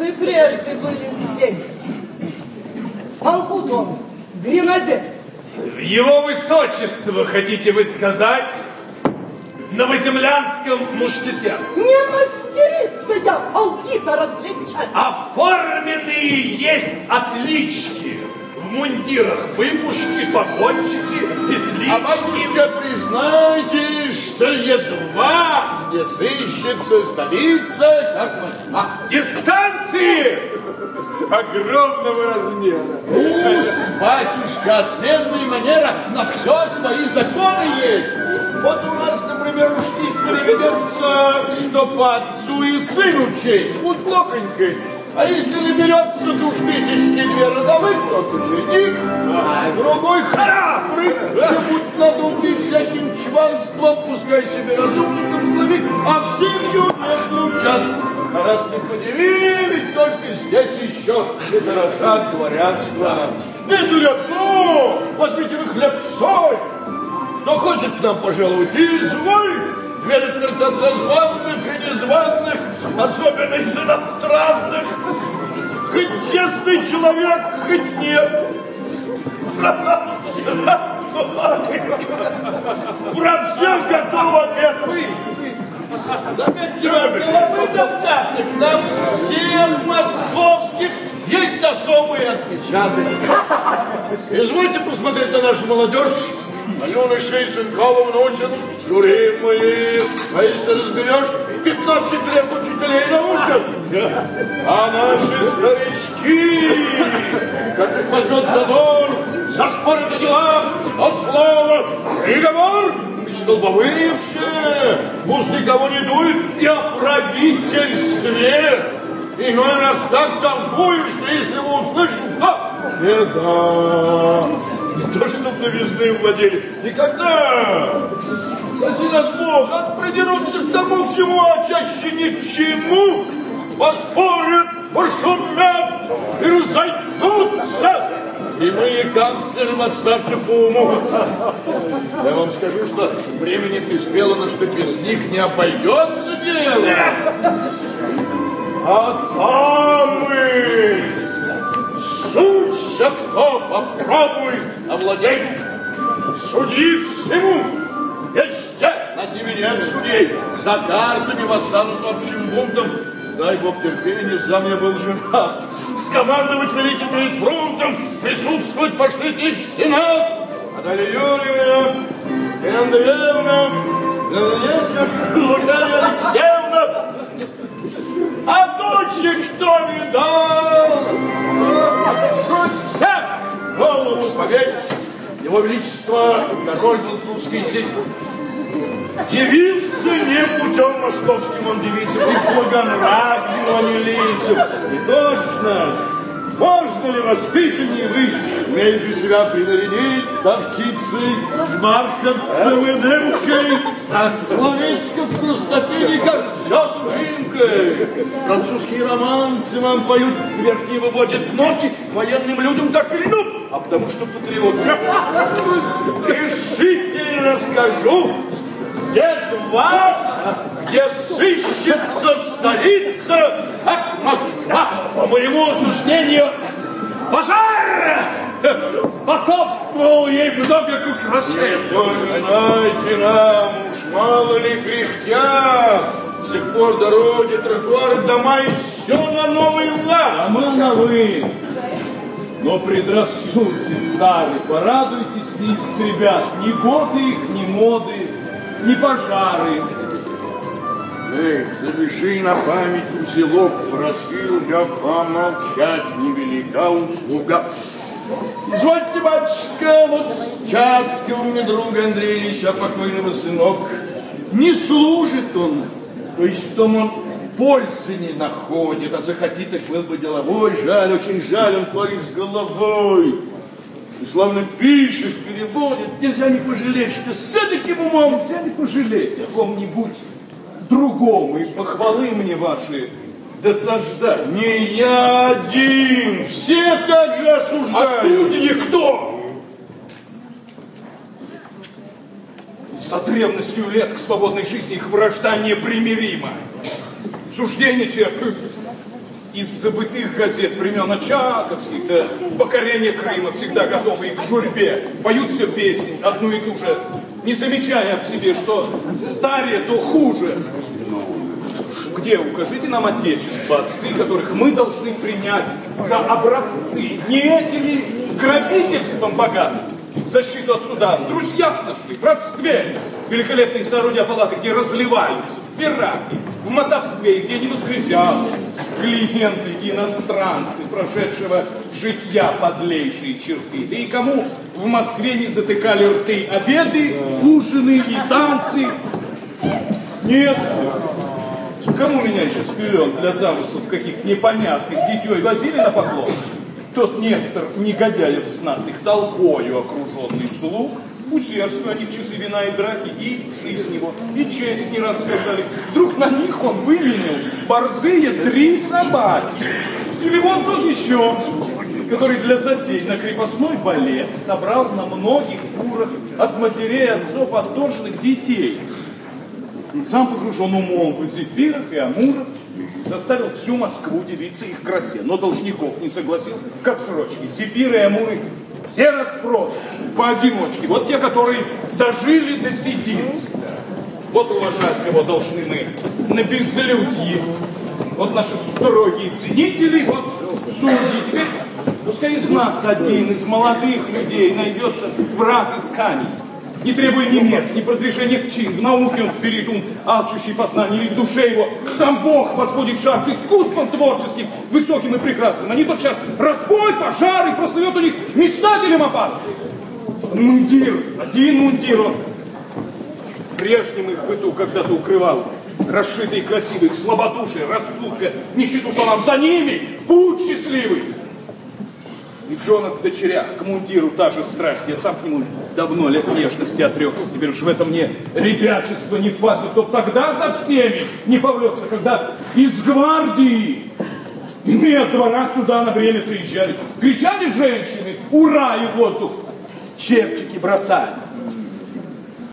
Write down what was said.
Вы прежде были здесь. Полку дом, гренадерс. Его высочество, хотите вы сказать, новоземлянском мушкетерстве? Не мастерица я полки-то различать. Оформленные есть отлички. В мундирах выпушки, погончики, петлички. А бабушка, признайте, что едва не сыщется столица, как Москва. Дистанции огромного размера. Батюшка, отменная манера, на все свои законы есть. Вот у нас, например, уж история ведется, что по отцу и сыну честь, вот плохонько. А если наберется уж тысячки две родовых, то жених, а другой храбрый, чему-то надо убить всяким чванством, пускай себе разумником словит, а в семью не включат. А раз не подивили, ведь только здесь еще не дорожат дворянства. Не дурят, ну, возьмите вы хлеб-соль. Кто хочет к нам пожаловать, изволь. Дверь отперта для званых и незваных, особенно из иностранных. Хоть честный человек, хоть нет. Про все готово обед. Заметьте, головы довтатых на всех московских есть особые отпечатки. Извольте посмотреть на нашу молодежь. Юношей сынков научен, дурей мои, а если разберешь, 15 лет учителей научат. А наши старички, как их возьмет задор, заспорят о делах, от слова, приговор, и столбовые все, уж никого не дует и о правительстве. Иной раз так толкуешь, что если мы услышим, беда. Не то, что новизны владели. Никогда! Спаси нас Бог, продерутся к тому всему, а чаще ни к чему. Поспорят, пошумят и разойдутся. И мы, и канцлеры в отставке по уму. Я вам скажу, что времени приспело, но что без них не обойдется дело. А там мы... Сунься, кто попробуй овладеть. Судьи всему, везде над ними нет судей. За картами восстанут общим бунтом. Дай Бог терпения, сам я был женат. Скомандовать великим перед фронтом, присутствовать пошлите в Сенат. Наталья Юрьевна, Елена Андреевна, Лукарья Алексеевна. А дочек кто видал? Всяк голову повесь. Его Величество, король французский здесь явился не путем московским он девицам, и благонравию он лицам. И точно, можно ли воспитаннее вы, умеете себя принарядить, там птицы, маркаться выдымкой, а словечко в простоте не кажется, все с ужимкой. Французские романсы вам поют, верхние выводят ноты, военным людям так клянут, а потому что патриот. Решительно скажу, едва, где сыщется столица, как Москва. По моему осуждению, пожар способствовал ей много к украшению. Поминайте нам, уж мало ли кряхтя, с тех пор дороги, тротуары, дома и все на новый лад. Дома на вы, но предрассудки старые, порадуйтесь, не истребят ни годы их, ни моды, ни пожары. Эх, запиши на память узелок, просил я помолчать, невелика услуга. Извольте, батюшка, вот с Чацкого мне друга Андрея Ильича, покойного сынок, не служит он, то есть в том он пользы не находит, а захоти, так был бы деловой, жаль, очень жаль, он парень с головой. И словно пишет, переводит, нельзя не пожалеть, что с таким умом нельзя не пожалеть о ком-нибудь другому, и похвалы мне ваши досаждать. Не я один, все так же осуждают. А судьи кто? За древностью лет к свободной жизни их вражда непримирима. Суждение черпают из забытых газет времен Очаковских, до покорения Крыма, всегда готовые к журбе, поют все песни, одну и ту же, не замечая об себе, что старее, то хуже. Где, укажите нам отечество, отцы, которых мы должны принять за образцы, не эти ли грабительством богаты? Защиту от суда в друзьях нашли, в родстве, великолепные соорудия палаты, где разливаются, в пираке, в мотовстве, где не воскресят клиенты, иностранцы, прошедшего житья подлейшие черты. Да и кому в Москве не затыкали рты обеды, ужины и танцы? Нет. Кому меня еще с пелен для замыслов каких-то непонятных детей возили на поклон? Тот Нестор негодяев знатных, толпою окруженный слуг, усердствуя они в часы вина и драки, и жизнь его, и честь не раз сказали. Вдруг на них он выменил борзые 3 собаки. Или вон тот еще, который для затей на крепостной балет собрал на многих фурах от матерей, отцов, отторженных детей. Сам погружен умом в зефирах и амурах, заставил всю Москву дивиться их красе, но должников не согласил, как срочки. Зефиры и амуры все распроданы, поодиночке. Вот те, которые дожили до седин. Вот уважать кого должны мы на безлюдье. Вот наши строгие ценители, вот судьи. Теперь пускай из нас один, из молодых людей найдется враг исканий. Не требуя ни мест, ни продвижения в чин, в науке он вперед ум, алчущий познание, или в душе его сам Бог возводит шар к искусствам творческим, высоким и прекрасным. Они тотчас разбой, пожары, прослывет у них мечтателем опасным. Мундир, один мундир он прежним их быту когда-то укрывал, расшитый красивый, их слабодушие, рассудка, нищету, что нам за ними, путь счастливый. И в женах, в дочерях, к мундиру та же страсть. Я сам к нему давно лет нежности отрекся. Теперь уж в этом мне ребячество не впасть. Кто тогда за всеми не повлекся, когда из гвардии, имея 2 раза сюда на время приезжали, кричали женщины, ура и воздух, чепчики бросали.